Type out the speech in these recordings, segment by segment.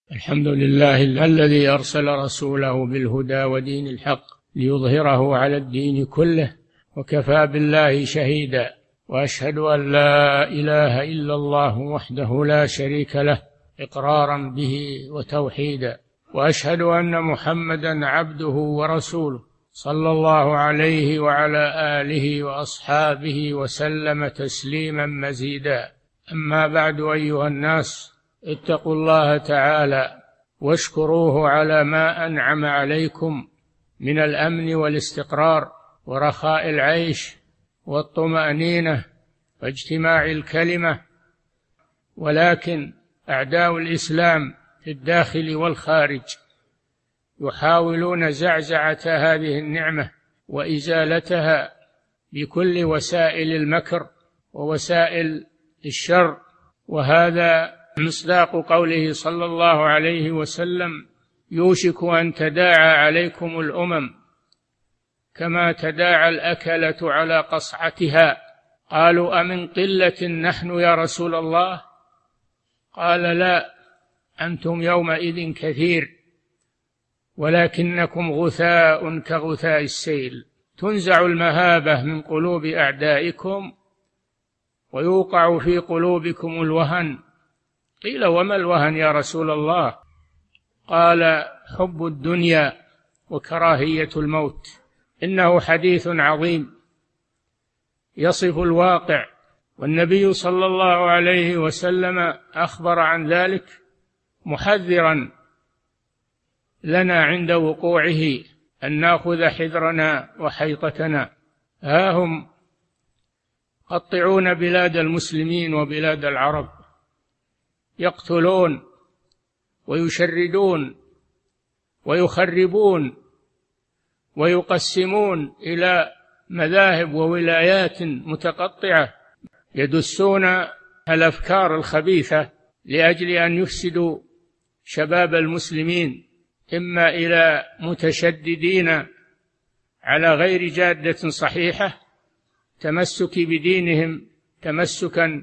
الحمد لله الذي أرسل رسوله بالهدى ودين الحق ليظهره على الدين كله، وكفى بالله شهيدا. وأشهد أن لا إله إلا الله وحده لا شريك له إقرارا به وتوحيدا، وأشهد أن محمدا عبده ورسوله صلى الله عليه وعلى آله وأصحابه وسلم تسليما مزيدا. أما بعد، أيها الناس، اتقوا الله تعالى واشكروه على ما أنعم عليكم من الأمن والاستقرار ورخاء العيش والطمأنينة واجتماع الكلمة. ولكن أعداء الإسلام في الداخل والخارج يحاولون زعزعة هذه النعمة وإزالتها بكل وسائل المكر ووسائل الشر، وهذا مصداق قوله صلى الله عليه وسلم: يوشك أن تداعى عليكم الأمم كما تداعى الأكلة على قصعتها. قالوا: أمن قلة نحن يا رسول الله؟ قال: لا، أنتم يومئذ كثير، ولكنكم غثاء كغثاء السيل، تنزع المهابة من قلوب أعدائكم ويوقع في قلوبكم الوهن. قيل: وما الوهن يا رسول الله؟ قال: حب الدنيا وكراهية الموت. إنه حديث عظيم يصف الواقع، والنبي صلى الله عليه وسلم أخبر عن ذلك محذرا لنا عند وقوعه أن نأخذ حذرنا وحيطتنا. ها هم قطعون بلاد المسلمين وبلاد العرب، يقتلون ويشردون ويخربون ويقسمون إلى مذاهب وولايات متقطعة، يدسون الأفكار الخبيثة لأجل أن يفسدوا شباب المسلمين، إما إلى متشددين على غير جادة صحيحة، تمسك بدينهم تمسكا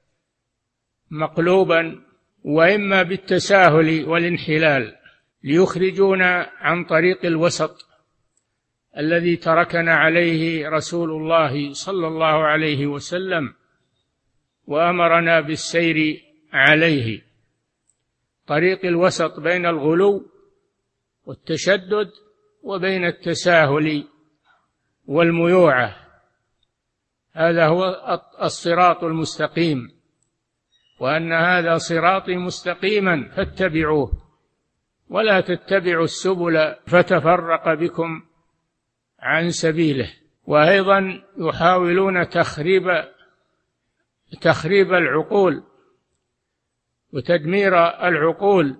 مقلوبا، وإما بالتساهل والانحلال ليخرجونا عن طريق الوسط الذي تركنا عليه رسول الله صلى الله عليه وسلم وأمرنا بالسير عليه، طريق الوسط بين الغلو والتشدد وبين التساهل والميوعة. هذا هو الصراط المستقيم، وأن هذا صراطي مستقيما فاتبعوه ولا تتبعوا السبل فتفرق بكم عن سبيله. وأيضا يحاولون تخريب العقول وتدمير العقول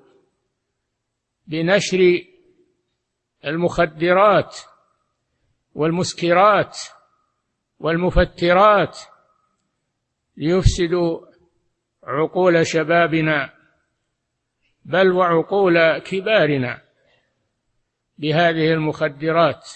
بنشر المخدرات والمسكرات والمفترات ليفسدوا عقول شبابنا بل وعقول كبارنا بهذه المخدرات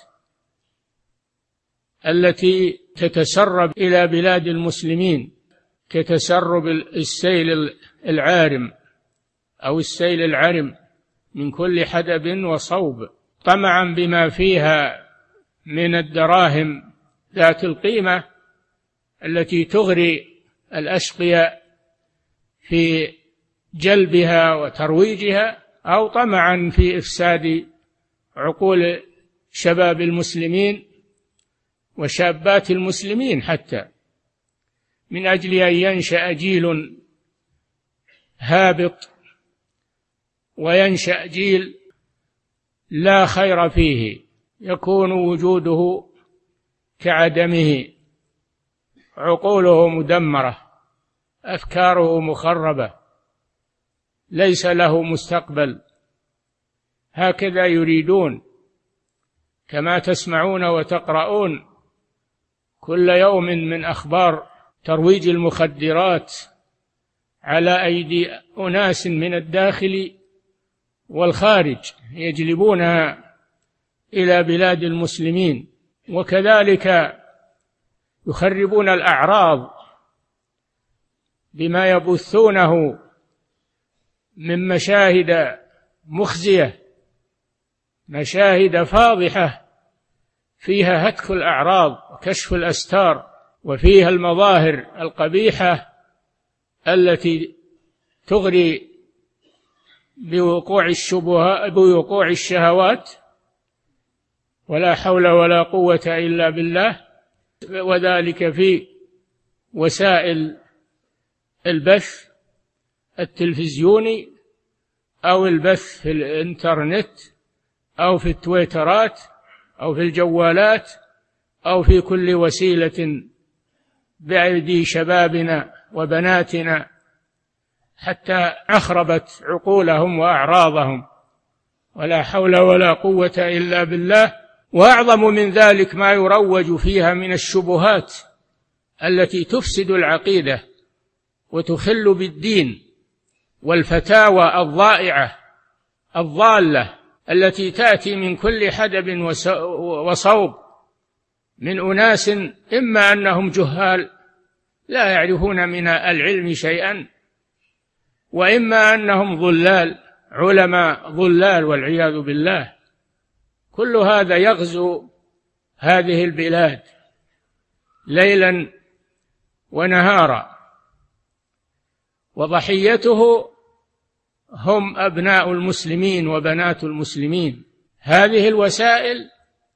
التي تتسرب إلى بلاد المسلمين كتسرب السيل العارم أو السيل العرم من كل حدب وصوب، طمعا بما فيها من الدراهم ذات القيمة التي تغري الأشقياء في جلبها وترويجها، أو طمعا في إفساد عقول شباب المسلمين وشابات المسلمين، حتى من أجل أن ينشأ جيل هابط وينشأ جيل لا خير فيه، يكون وجوده كعدمه، عقوله مدمرة، أفكاره مخربة، ليس له مستقبل. هكذا يريدون، كما تسمعون وتقرؤون كل يوم من أخبار ترويج المخدرات على أيدي أناس من الداخل والخارج يجلبونها إلى بلاد المسلمين، وكذلك يخربون الأعراض بما يبثونه من مشاهد مخزية، مشاهد فاضحة فيها هتك الأعراض وكشف الأستار، وفيها المظاهر القبيحة التي تغري بوقوع الشهوات، ولا حول ولا قوة إلا بالله. وذلك في وسائل البث التلفزيوني أو البث في الإنترنت أو في التويترات أو في الجوالات أو في كل وسيلة بأيدي شبابنا وبناتنا، حتى أخربت عقولهم وأعراضهم، ولا حول ولا قوة إلا بالله. وأعظم من ذلك ما يروج فيها من الشبهات التي تفسد العقيدة وتخل بالدين، والفتاوى الضائعة الضالة التي تأتي من كل حدب وصوب من أناس إما أنهم جهال لا يعرفون من العلم شيئا، وإما أنهم ضلال، علماء ضلال والعياذ بالله. كل هذا يغزو هذه البلاد ليلا ونهارا، وضحيته هم أبناء المسلمين وبنات المسلمين. هذه الوسائل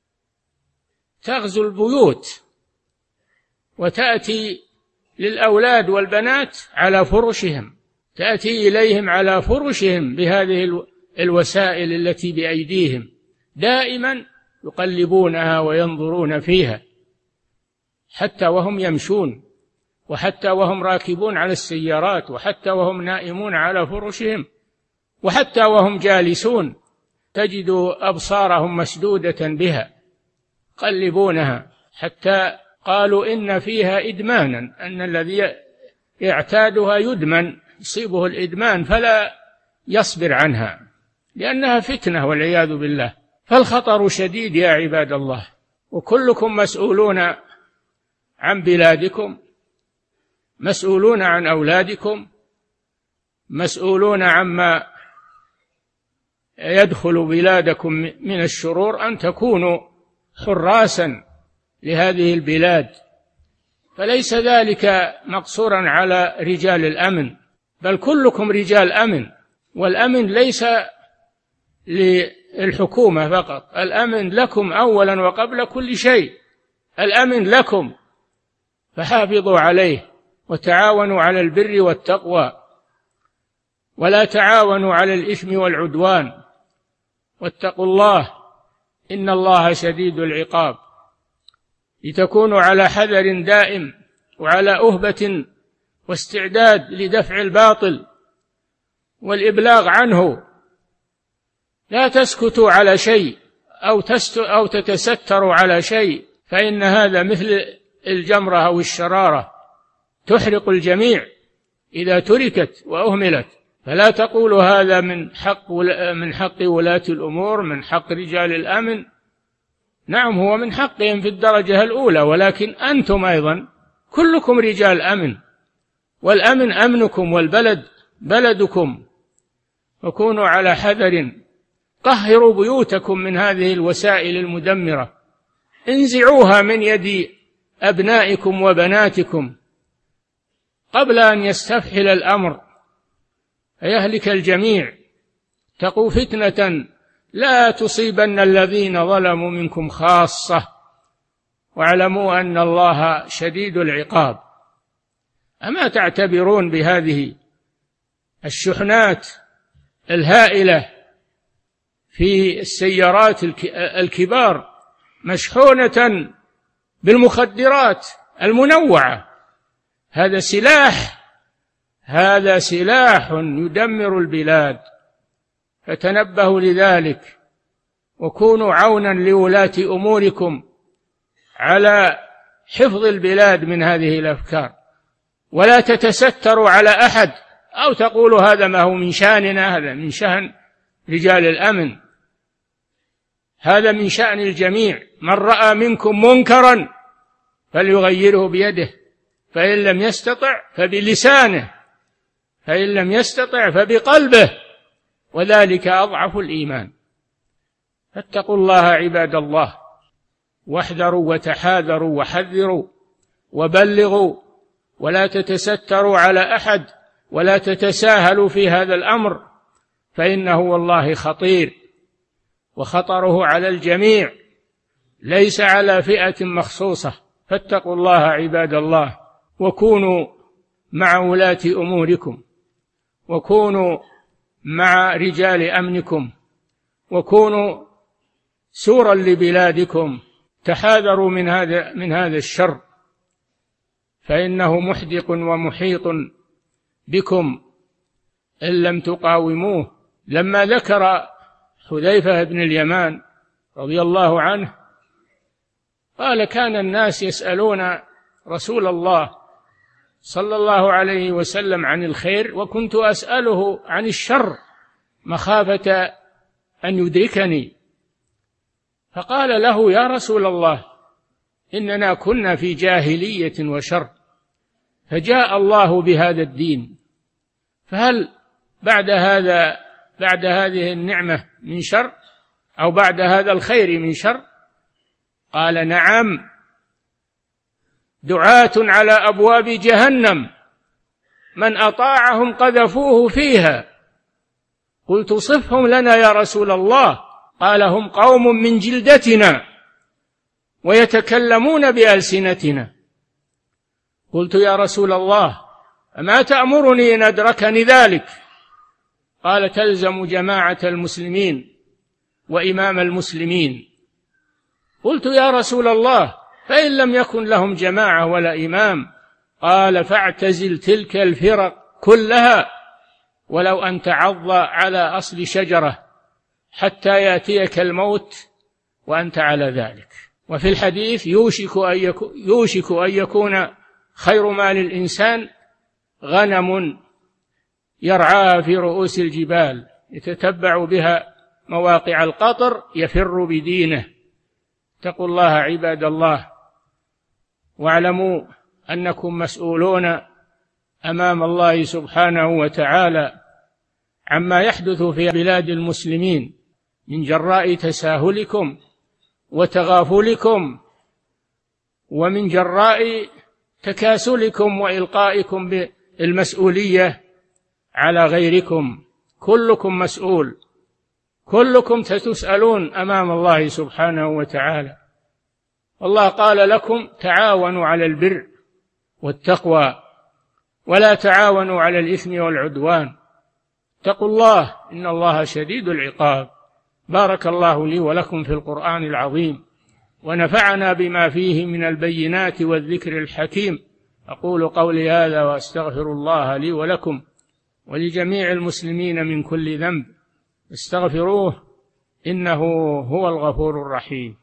تغزو البيوت وتأتي للأولاد والبنات على فرشهم، تأتي إليهم على فرشهم بهذه الوسائل التي بأيديهم، دائما يقلبونها وينظرون فيها، حتى وهم يمشون، وحتى وهم راكبون على السيارات، وحتى وهم نائمون على فرشهم، وحتى وهم جالسون تجد أبصارهم مسدودة بها، يقلبونها، حتى قالوا إن فيها إدمانا، أن الذي يعتادها يدمن، يصيبه الإدمان فلا يصبر عنها، لأنها فتنة والعياذ بالله. فالخطر شديد يا عباد الله، وكلكم مسؤولون عن بلادكم، مسؤولون عن أولادكم، مسؤولون عما يدخل بلادكم من الشرور، أن تكونوا حراسا لهذه البلاد. فليس ذلك مقصورا على رجال الأمن، بل كلكم رجال أمن، والأمن ليس للحكومة فقط، الأمن لكم أولا وقبل كل شيء، الأمن لكم، فحافظوا عليه وتعاونوا على البر والتقوى، ولا تعاونوا على الإثم والعدوان، واتقوا الله إن الله شديد العقاب، لتكونوا على حذر دائم وعلى أهبة واستعداد لدفع الباطل والإبلاغ عنه. لا تسكتوا على شيء أو تتستروا على شيء، فإن هذا مثل الجمرة أو الشرارة تحرق الجميع إذا تركت وأهملت. فلا تقولوا هذا من حق ولاة الأمور، من حق رجال الأمن. نعم، هو من حقهم في الدرجة الأولى، ولكن أنتم أيضا كلكم رجال أمن، والأمن أمنكم، والبلد بلدكم، وكونوا على حذر. طهروا بيوتكم من هذه الوسائل المدمرة، انزعوها من يد أبنائكم وبناتكم قبل أن يستفحل الأمر فيهلك الجميع. اتقوا فتنة لا تصيبن الذين ظلموا منكم خاصة، واعلموا أن الله شديد العقاب. أما تعتبرون بهذه الشحنات الهائلة في السيارات الكبار مشحونة بالمخدرات المنوعة، هذا سلاح يدمر البلاد، فتنبهوا لذلك، وكونوا عونا لولاة أموركم على حفظ البلاد من هذه الأفكار، ولا تتستروا على أحد أو تقولوا هذا ما هو من شأننا، هذا من شأن رجال الأمن، هذا من شأن الجميع. من رأى منكم منكرا فليغيره بيده، فإن لم يستطع فبلسانه، فإن لم يستطع فبقلبه، وذلك أضعف الإيمان. فاتقوا الله عباد الله، واحذروا وتحاذروا وحذروا وبلغوا، ولا تتستروا على أحد، ولا تتساهلوا في هذا الأمر، فإنه والله خطير، وخطره على الجميع ليس على فئة مخصوصة. فاتقوا الله عباد الله، وكونوا مع ولاة أموركم، وكونوا مع رجال أمنكم، وكونوا سورا لبلادكم. تحاذروا من هذا الشر، فإنه محدق ومحيط بكم إن لم تقاوموه. لما ذكر حذيفة بن اليمان رضي الله عنه قال: كان الناس يسألون رسول الله صلى الله عليه وسلم عن الخير، وكنت أسأله عن الشر مخافة أن يدركني. فقال له: يا رسول الله، إننا كنا في جاهلية وشر، فجاء الله بهذا الدين، فهل بعد هذه النعمة من شر، أو بعد هذا الخير من شر؟ قال: نعم، دعاة على أبواب جهنم من أطاعهم قذفوه فيها. قلت: صفهم لنا يا رسول الله. قال: هم قوم من جلدتنا ويتكلمون بألسنتنا. قلت: يا رسول الله، أما تأمرني إن أدركني ذلك؟ قال: تلزم جماعة المسلمين وإمام المسلمين. قلت: يا رسول الله، فإن لم يكن لهم جماعة ولا إمام؟ قال: فاعتزل تلك الفرق كلها ولو أن تعض على أصل شجرة حتى يأتيك الموت وأنت على ذلك. وفي الحديث: يوشك أن يكون خير مال الإنسان غنم يرعاها في رؤوس الجبال يتتبع بها مواقع القطر يفر بدينه. اتقوا الله عباد الله، واعلموا أنكم مسؤولون أمام الله سبحانه وتعالى عما يحدث في بلاد المسلمين من جراء تساهلكم وتغافلكم، ومن جراء تكاسلكم وإلقائكم بالمسؤولية على غيركم. كلكم مسؤول، كلكم ستسألون أمام الله سبحانه وتعالى. الله قال لكم: تعاونوا على البر والتقوى ولا تعاونوا على الإثم والعدوان. اتقوا الله، إن الله شديد العقاب. بارك الله لي ولكم في القرآن العظيم، ونفعنا بما فيه من البينات والذكر الحكيم. أقول قولي هذا وأستغفر الله لي ولكم ولجميع المسلمين من كل ذنب، استغفروه إنه هو الغفور الرحيم.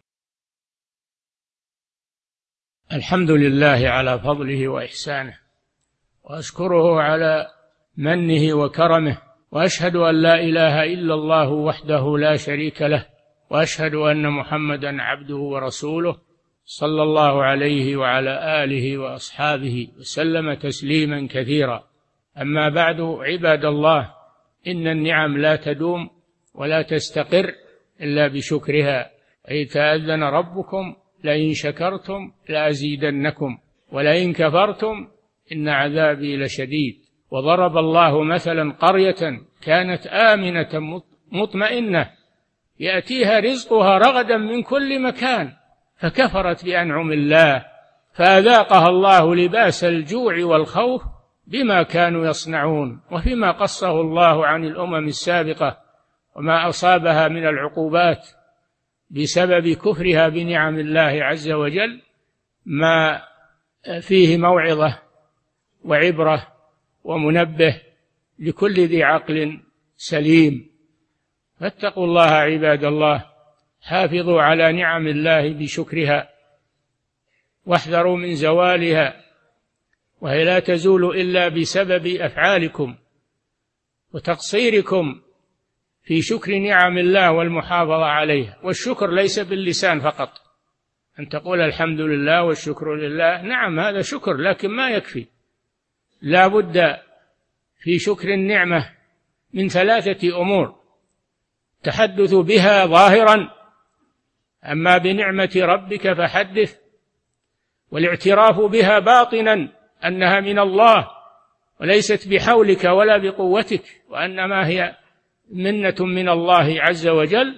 الحمد لله على فضله وإحسانه، وأشكره على منه وكرمه، وأشهد أن لا إله إلا الله وحده لا شريك له، وأشهد أن محمدا عبده ورسوله صلى الله عليه وعلى آله وأصحابه وسلم تسليما كثيرا. أما بعد، عباد الله، إن النعم لا تدوم ولا تستقر إلا بشكرها. أي تأذن ربكم: لئن شكرتم لأزيدنكم ولئن كفرتم إن عذابي لشديد. وضرب الله مثلا قرية كانت آمنة مطمئنة يأتيها رزقها رغدا من كل مكان فكفرت بأنعم الله فأذاقها الله لباس الجوع والخوف بما كانوا يصنعون. وفيما قصه الله عن الأمم السابقة وما أصابها من العقوبات بسبب كفرها بنعم الله عز وجل ما فيه موعظة وعبرة ومنبه لكل ذي عقل سليم. فاتقوا الله عباد الله، حافظوا على نعم الله بشكرها، واحذروا من زوالها، وهي لا تزول إلا بسبب أفعالكم وتقصيركم في شكر نعم الله والمحافظة عليها. والشكر ليس باللسان فقط، أن تقول الحمد لله والشكر لله، نعم هذا شكر، لكن ما يكفي، لا بد في شكر النعمة من 3 أمور: التحدث بها ظاهرا، أما بنعمة ربك فحدث، والاعتراف بها باطنا أنها من الله وليست بحولك ولا بقوتك، وأنما هي منة من الله عز وجل،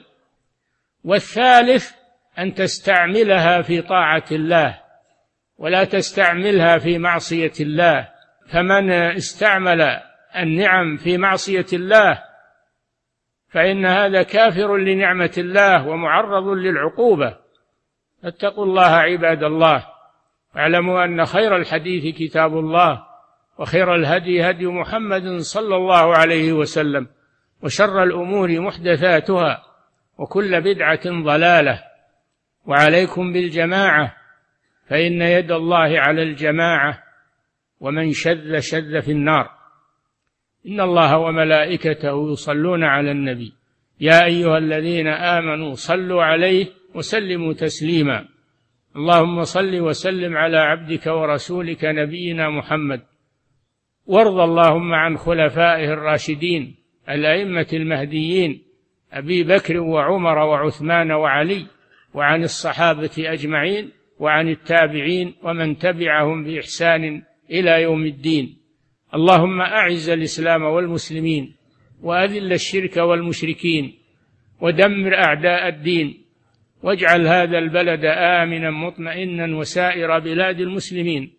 والثالث أن تستعملها في طاعة الله ولا تستعملها في معصية الله. فمن استعمل النعم في معصية الله فإن هذا كافر لنعمة الله ومعرض للعقوبة. فاتقوا الله عباد الله، واعلموا أن خير الحديث كتاب الله، وخير الهدي هدي محمد صلى الله عليه وسلم، وشر الأمور محدثاتها، وكل بدعة ضلالة. وعليكم بالجماعة، فإن يد الله على الجماعة، ومن شذ شذ في النار. إن الله وملائكته يصلون على النبي، يا أيها الذين آمنوا صلوا عليه وسلموا تسليما. اللهم صل وسلم على عبدك ورسولك نبينا محمد، وارض اللهم عن خلفائه الراشدين الأئمة المهديين أبي بكر وعمر وعثمان وعلي، وعن الصحابة أجمعين، وعن التابعين ومن تبعهم بإحسان إلى يوم الدين. اللهم أعز الإسلام والمسلمين، وأذل الشرك والمشركين، ودمر أعداء الدين، واجعل هذا البلد آمنا مطمئنا وسائر بلاد المسلمين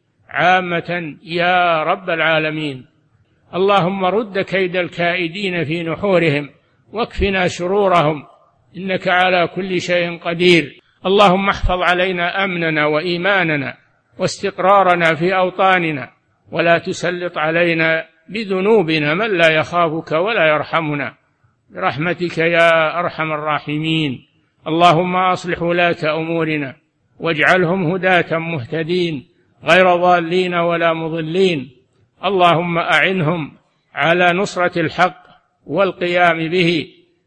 عامة يا رب العالمين. اللهم رد كيد الكائدين في نحورهم، واكفنا شرورهم، إنك على كل شيء قدير. اللهم احفظ علينا أمننا وإيماننا واستقرارنا في أوطاننا، ولا تسلط علينا بذنوبنا من لا يخافك ولا يرحمنا، برحمتك يا أرحم الراحمين. اللهم أصلح ولاة أمورنا، واجعلهم هداة مهتدين غير ضالين ولا مضلين. اللهم أعنهم على نصرة الحق والقيام به،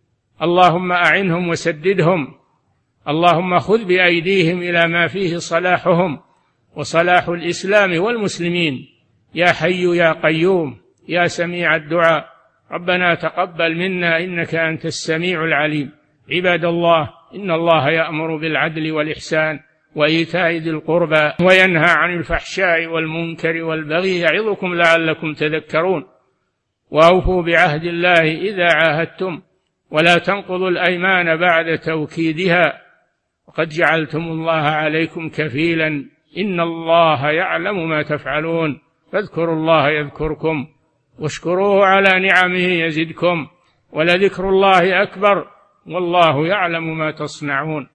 اللهم أعنهم وسددهم. اللهم خذ بأيديهم إلى ما فيه صلاحهم وصلاح الإسلام والمسلمين، يا حي يا قيوم يا سميع الدعاء. ربنا تقبل منا إنك أنت السميع العليم. عباد الله، إن الله يأمر بالعدل والإحسان وإيتاء ذي القربى، وينهى عن الفحشاء والمنكر والبغي، يعظكم لعلكم تذكرون. وأوفوا بعهد الله إذا عاهدتم، ولا تنقضوا الأيمان بعد توكيدها، وقد جعلتم الله عليكم كفيلا، إن الله يعلم ما تفعلون. فاذكروا الله يذكركم، واشكروه على نعمه يزدكم، ولذكر الله أكبر، والله يعلم ما تصنعون.